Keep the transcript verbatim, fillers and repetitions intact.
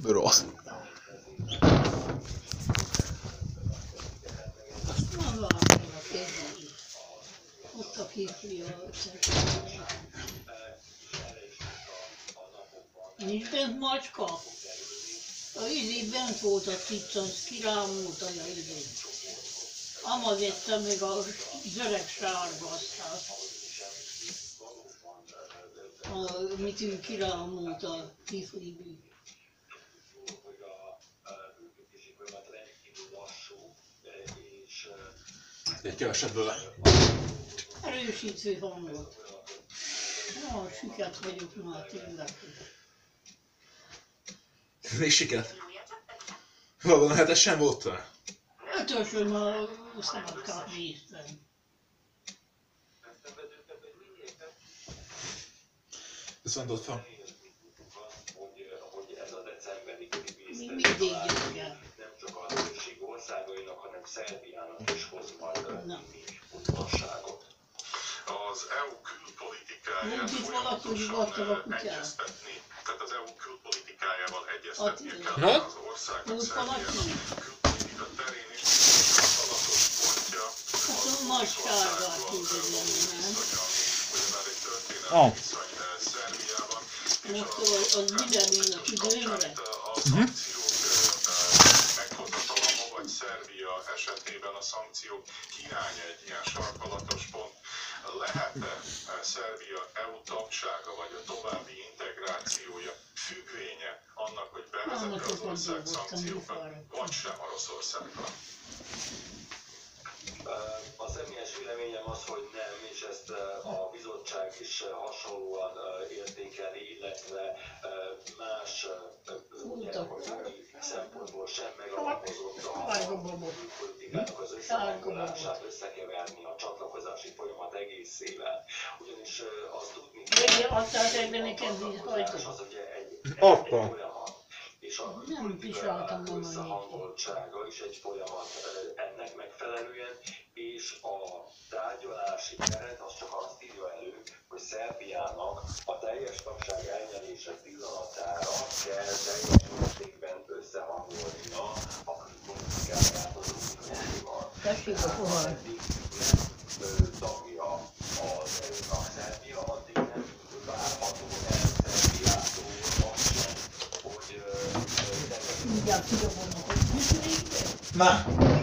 Rossz. Na, vágom a kezét. Ott a képfia összesen. Nincs bent macska? A izé bent volt a cica, az kirámult a izé. Ama vette meg a zöreg sárga aztán. Amit ő kirámult a kiflibi. Egy kevesebb bőle. Erősítő hangot. Na, süket vagyok már tényleg. Mi siket? Valóban hetesen voltál? Ötösön már szemetkát néztem. Viszont ott van. Mi mindig gyenge. Nem csak a térség országainak, hanem Szerbiának is hoz majd Na. udvasságot. Az é u külpolitikáját Mondjuk valaki hívatta a kutyát. egyeztetni, tehát az é u külpolitikájával egyeztetni Attila. kell az országok Volt Szerbia valaki? külpolitika terén is kapcsolatos pontja. Hát a nagy sárgát küldeni, nem? Hogy már egy történelmi Ah. viszony Szerbiában. Most az, az minden mind a tüdőmre. A szankciók meghozatala, vagy Szerbia esetében a szankciók hiánya egy ilyen sarkalatos pont. Lehet-e Szerbia é u tagsága vagy a további integrációja függvénye annak, hogy bevezeti az ország szankciókat, vagy sem Oroszországra? A személyes véleményem az, hogy nem, és ezt a bizottság is hasonlóan értékeli, illetve más gyakorlati szempontból sem megalapozott a külpolitikának az összehangolását összekeverni a csatlakozási folyamat egészével. Ugyanis azt tudni Végül adtál ebben nekem vízhajtót. az ugye egy Apa. folyamat, és a Nem viseltem volna így. összehangoltsága is egy folyamat ennek megfelelően, és a tárgyalási keret az csak azt írja elő, hogy Szerbiának a teljes tagság elnyelése pillanatára kell teljes mértékben összehangolnia a külpolitikáját az Unióval. Tessék a pohar. Addig nem tagja az é u-nak Szerbia, addig nem várható el Szerbiától az sem, hogy Mindjárt kidobom a kutyát. Na!